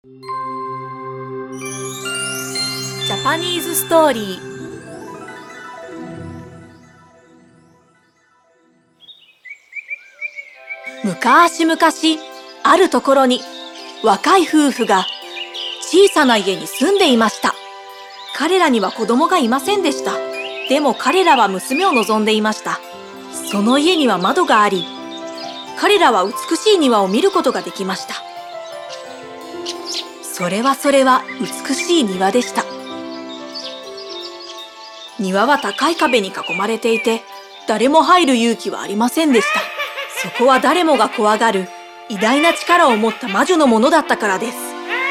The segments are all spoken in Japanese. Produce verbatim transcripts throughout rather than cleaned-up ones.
ジャパニーズストーリー。むかしむかし、あるところに若い夫婦が小さな家に住んでいました。彼らには子供がいませんでした。でも彼らは娘を望んでいました。その家には窓があり、彼らは美しい庭を見ることができました。それはそれは美しい庭でした。庭は高い壁に囲まれていて、誰も入る勇気はありませんでした。そこは誰もが怖がる偉大な力を持った魔女のものだったからです。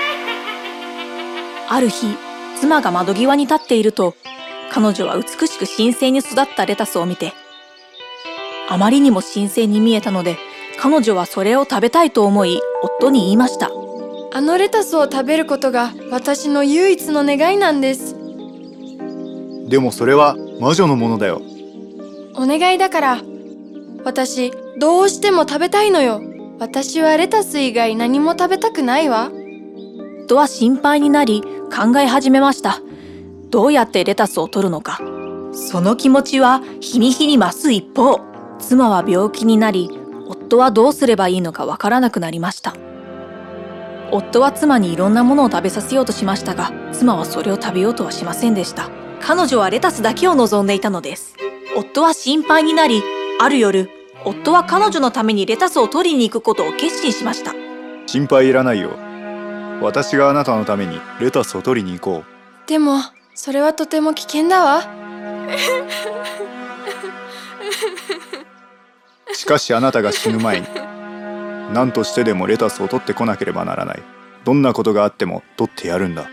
ある日、妻が窓際に立っていると、彼女は美しく新鮮に育ったレタスを見て、あまりにも新鮮に見えたので、彼女はそれを食べたいと思い、夫に言いました。 あのレタスを食べることが私の唯一の願いなんです。 でもそれは魔女のものだよ。 お願いだから。私、どうしても食べたいのよ。私はレタス以外何も食べたくないわ。 夫は心配になり考え始めました。どうやってレタスを取るのか。その気持ちは日に日に増す一方、妻は病気になり、夫はどうすればいいのかわからなくなりました。夫は妻にいろんなものを食べさせようとしましたが、妻はそれを食べようとはしませんでした。彼女はレタスだけを望んでいたのです。夫は心配になり、ある夜、夫は彼女のためにレタスを取りに行くことを決心しました。 心配いらないよ。私があなたのためにレタスを取りに行こう。でも、それはとても危険だわ。 しかしあなたが死ぬ前に、何としてでもレタスを取ってこなければならない。どんなことがあっても取ってやるんだ。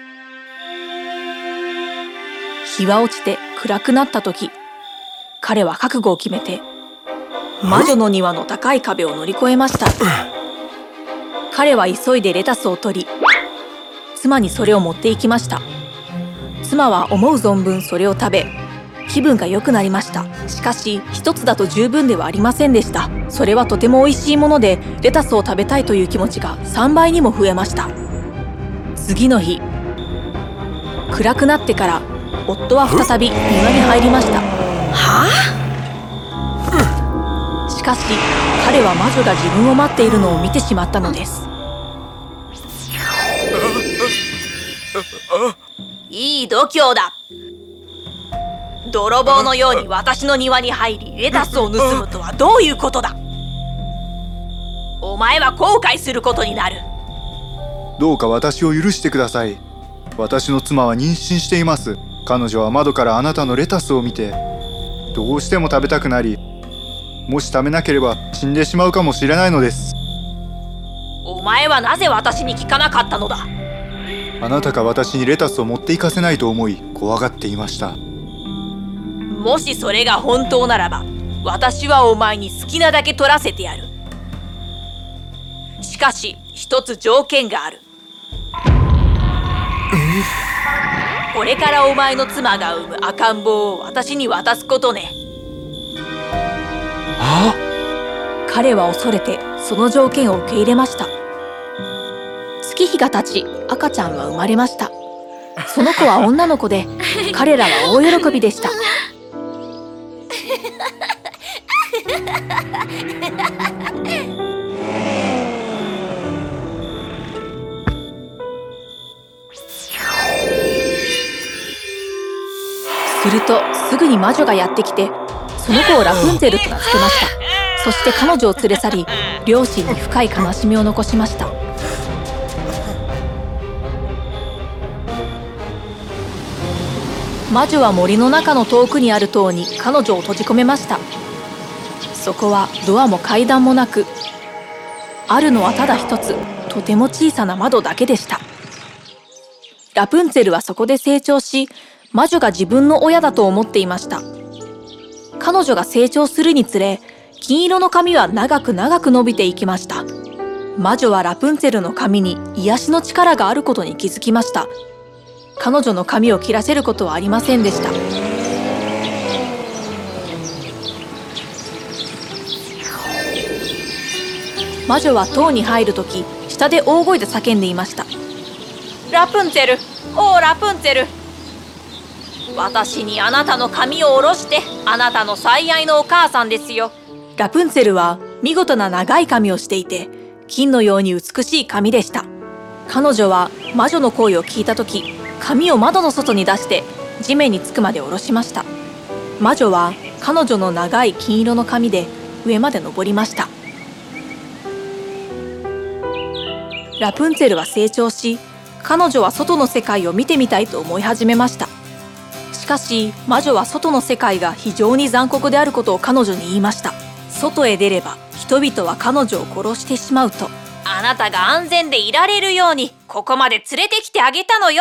日は落ちて暗くなった時、彼は覚悟を決めて、魔女の庭の高い壁を乗り越えました。彼は急いでレタスを取り、妻にそれを持っていきました。妻は思う存分それを食べ、気分が良くなりました。しかし、一つだと十分ではありませんでした。それはとても美味しいもので、レタスを食べたいという気持ちがさんばいにも増えました。次の日、暗くなってから、夫は再び庭に入りました。はあ？しかし、彼は魔女が自分を待っているのを見てしまったのです。いい度胸だ。泥棒のように私の庭に入り、レタスを盗むとはどういうことだ。お前は後悔することになる。 どうか私を許してください。私の妻は妊娠しています。彼女は窓からあなたのレタスを見て、どうしても食べたくなり、もし食べなければ死んでしまうかもしれないのです。 お前はなぜ私に聞かなかったのだ。 あなたが私にレタスを持っていかせないと思い、怖がっていました。 もしそれが本当ならば、私はお前に好きなだけ取らせてやる。しかし、一つ条件がある。これからお前の妻が産む赤ん坊を私に渡すことね。 あ？ 彼は恐れてその条件を受け入れました。月日が経ち、赤ちゃんは生まれました。その子は女の子で、彼らは大喜びでした。するとすぐに魔女がやってきて、その子をラプンツェルと名付けました。そして彼女を連れ去り、両親に深い悲しみを残しました。魔女は森の中の遠くにある塔に彼女を閉じ込めました。そこはドアも階段もなく、あるのはただ一つ、とても小さな窓だけでした。ラプンツェルはそこで成長し、魔女が自分の親だと思っていました。彼女が成長するにつれ、金色の髪は長く長く伸びていきました。魔女はラプンツェルの髪に癒しの力があることに気づきました。彼女の髪を切らせることはありませんでした。魔女は塔に入るとき、下で大声で叫んでいました。 ラプンツェル、おおラプンツェル、私にあなたの髪を下ろして、あなたの最愛のお母さんですよ。ラプンツェルは見事な長い髪をしていて、金のように美しい髪でした。彼女は魔女の声を聞いた時、髪を窓の外に出して地面につくまで下ろしました。魔女は彼女の長い金色の髪で上まで登りました。ラプンツェルは成長し、彼女は外の世界を見てみたいと思い始めました。しかし魔女は外の世界が非常に残酷であることを彼女に言いました。外へ出れば人々は彼女を殺してしまうと。あなたが安全でいられるようにここまで連れてきてあげたのよ。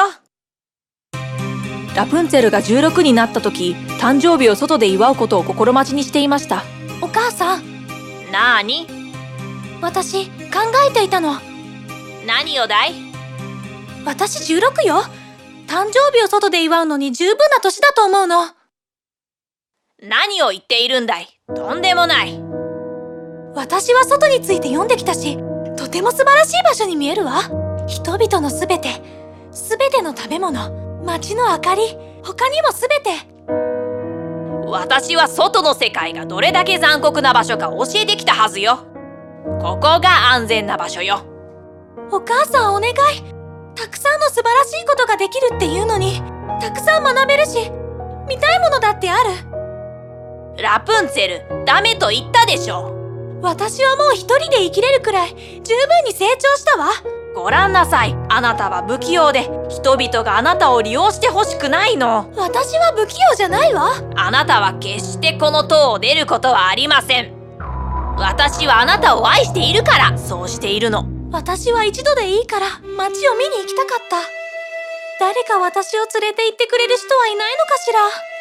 ラプンツェルがじゅうろくになった時、誕生日を外で祝うことを心待ちにしていました。 お母さん、 なーに？ 私考えていたの。 何をだい？ 私じゅうろくよ。誕生日を外で祝うのに十分な年だと思うの。 何を言っているんだい？とんでもない。 私は外について読んできたし、とても素晴らしい場所に見えるわ。人々のすべて、すべての食べ物、街の明かり、他にもすべて。 私は外の世界がどれだけ残酷な場所か教えてきたはずよ。ここが安全な場所よ。 お母さんお願い。たくさんの素晴らしいことができるっていうのに、たくさん学べるし、見たいものだってある。 ラプンツェル、ダメと言ったでしょ。 私はもう一人で生きれるくらい十分に成長したわ。 ごらんなさい。あなたは不器用で、人々があなたを利用してほしくないの。 私は不器用じゃないわ。 あなたは決してこの塔を出ることはありません。私はあなたを愛しているからそうしているの。 私は一度でいいから街を見に行きたかった。誰か私を連れて行ってくれる人はいないのかし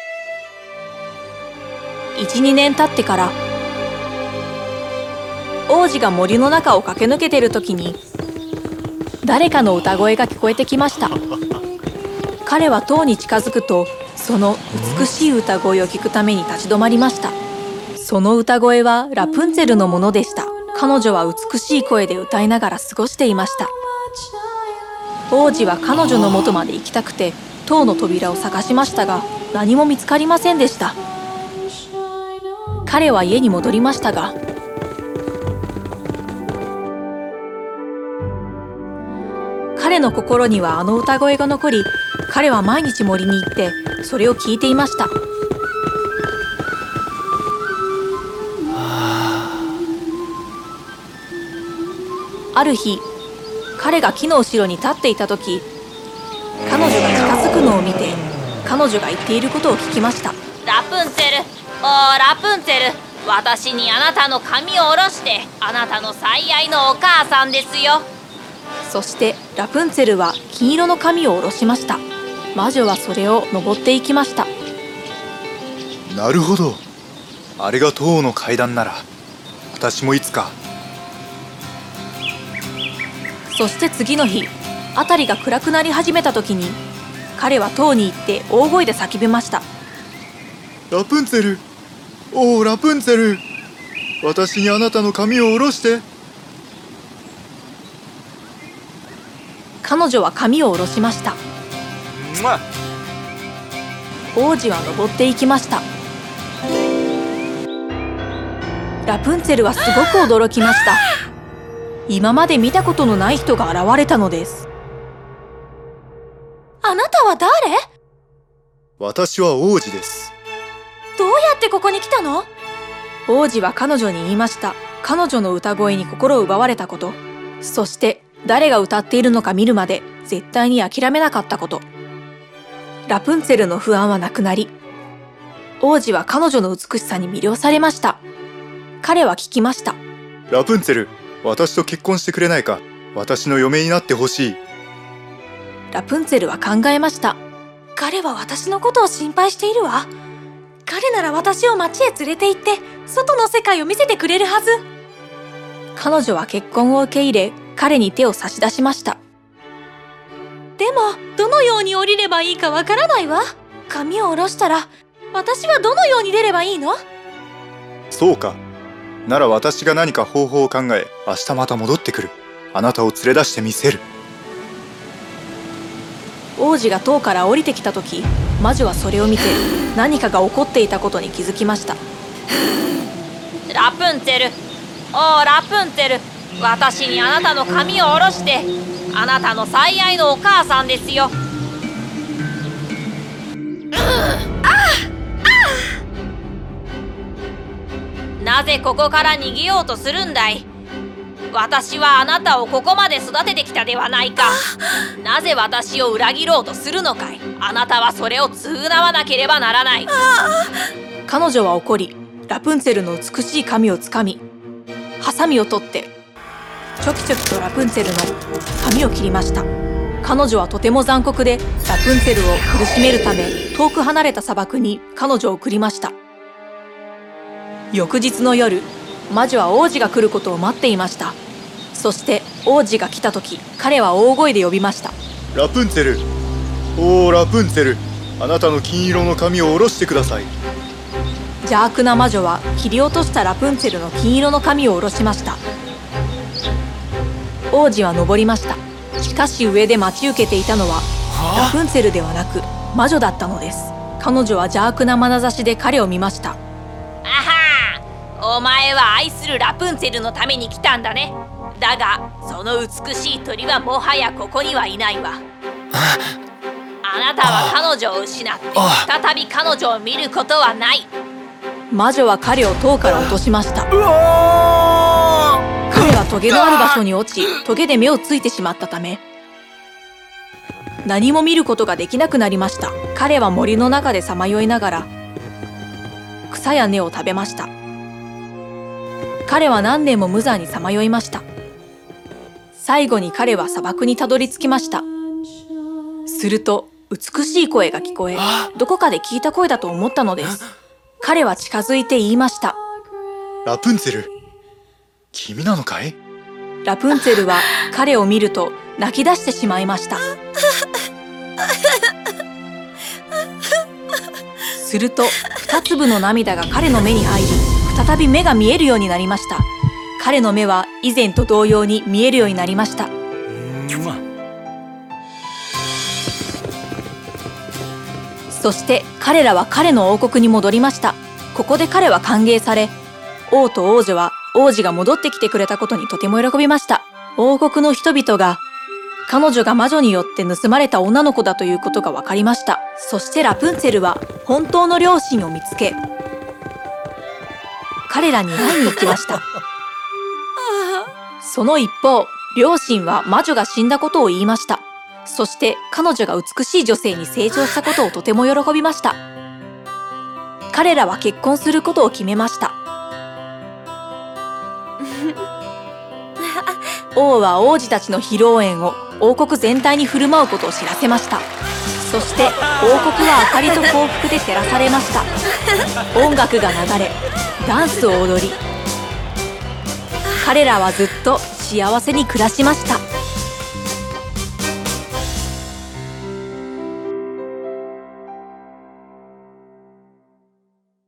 ら。 いち、にねん経ってから、王子が森の中を駆け抜けている時に、誰かの歌声が聞こえてきました。彼は塔に近づくと、その美しい歌声を聞くために立ち止まりました。その歌声はラプンツェルのものでした。彼女は美しい声で歌いながら過ごしていました。王子は彼女の元まで行きたくて塔の扉を探しましたが、何も見つかりませんでした。彼は家に戻りましたが、彼の心にはあの歌声が残り、彼は毎日森に行ってそれを聞いていました。ある日、彼が木の後ろに立っていた時、彼女が近づくのを見て、彼女が言っていることを聞きました。ラプンツェル、おーラプンツェル、私にあなたの髪を下ろして、あなたの最愛のお母さんですよ。そしてラプンツェルは金色の髪を下ろしました。魔女はそれを登っていきました。 なるほど。あれが塔の階段なら、私もいつか。 そして次の日、辺りが暗くなり始めた時に、彼は塔に行って大声で叫びました。 ラプンツェル、おおラプンツェル、私にあなたの髪を下ろして。 彼女は髪を下ろしました。王子は登っていきました。ラプンツェルはすごく驚きました。今まで見たことのない人が現れたのです。 あなたは誰？ 私は王子です。 どうやってここに来たの？ 王子は彼女に言いました。彼女の歌声に心を奪われたこと、そして誰が歌っているのか見るまで絶対に諦めなかったこと。ラプンツェルの不安はなくなり、王子は彼女の美しさに魅了されました。彼は聞きました。 ラプンツェル、私と結婚してくれないか。私の嫁になってほしい。 ラプンツェルは考えました。 彼は私のことを心配しているわ。彼なら私を町へ連れて行って外の世界を見せてくれるはず。 彼女は結婚を受け入れ、彼に手を差し出しました。 でもどのように降りればいいかわからないわ。髪を下ろしたら私はどのように出ればいいの？ そうか。なら私が何か方法を考え、明日また戻ってくる。あなたを連れ出してみせる。 王子が塔から降りてきた時、魔女はそれを見て何かが起こっていたことに気づきました。 ラプンツェル、おおラプンツェル、私にあなたの髪を下ろして。あなたの最愛のお母さんですよ。なぜここから逃げようとするんだい。私はあなたをここまで育ててきたではないか。なぜ私を裏切ろうとするのかい。あなたはそれを償わなければならない。 彼女は怒り、ラプンツェルの美しい髪をつかみ、ハサミを取ってチョキチョキとラプンツェルの髪を切りました。彼女はとても残酷で、ラプンツェルを苦しめるため遠く離れた砂漠に彼女を送りました。翌日の夜、魔女は王子が来ることを待っていました。そして王子が来た時、彼は大声で呼びました。 ラプンツェル、おーラプンツェル、あなたの金色の髪を下ろしてください。 邪悪な魔女は切り落としたラプンツェルの金色の髪を下ろしました。王子は登りました。しかし上で待ち受けていたのはラプンツェルではなく魔女だったのです。彼女は邪悪な眼差しで彼を見ました。 あはー、お前は愛するラプンツェルのために来たんだね。だがその美しい鳥はもはやここにはいないわ。あなたは彼女を失って再び彼女を見ることはない。 魔女は彼を塔から落としました。彼はトゲのある場所に落ち、トゲで目をついてしまったため何も見ることができなくなりました。彼は森の中でさまよいながら草や根を食べました。彼は何年も無残にさまよいました。最後に彼は砂漠にたどり着きました。すると美しい声が聞こえ、どこかで聞いた声だと思ったのです。彼は近づいて言いました。 ラプンツェル、君なのかい？ ラプンツェルは彼を見ると泣き出してしまいました。すると二粒の涙が彼の目に入り、再び目が見えるようになりました。彼の目は以前と同様に見えるようになりました。そして彼らは彼の王国に戻りました。ここで彼は歓迎され、王と王女は王子が戻ってきてくれたことにとても喜びました。王国の人々が彼女が魔女によって盗まれた女の子だということが分かりました。そしてラプンツェルは本当の両親を見つけ、彼らに会いに行きました。その一方、両親は魔女が死んだことを言いました。そして彼女が美しい女性に成長したことをとても喜びました。彼らは結婚することを決めました。王は王子たちの披露宴を王国全体に振る舞うことを知らせました。そして王国は明かりと幸福で照らされました。音楽が流れ、ダンスを踊り、彼らはずっと幸せに暮らしました。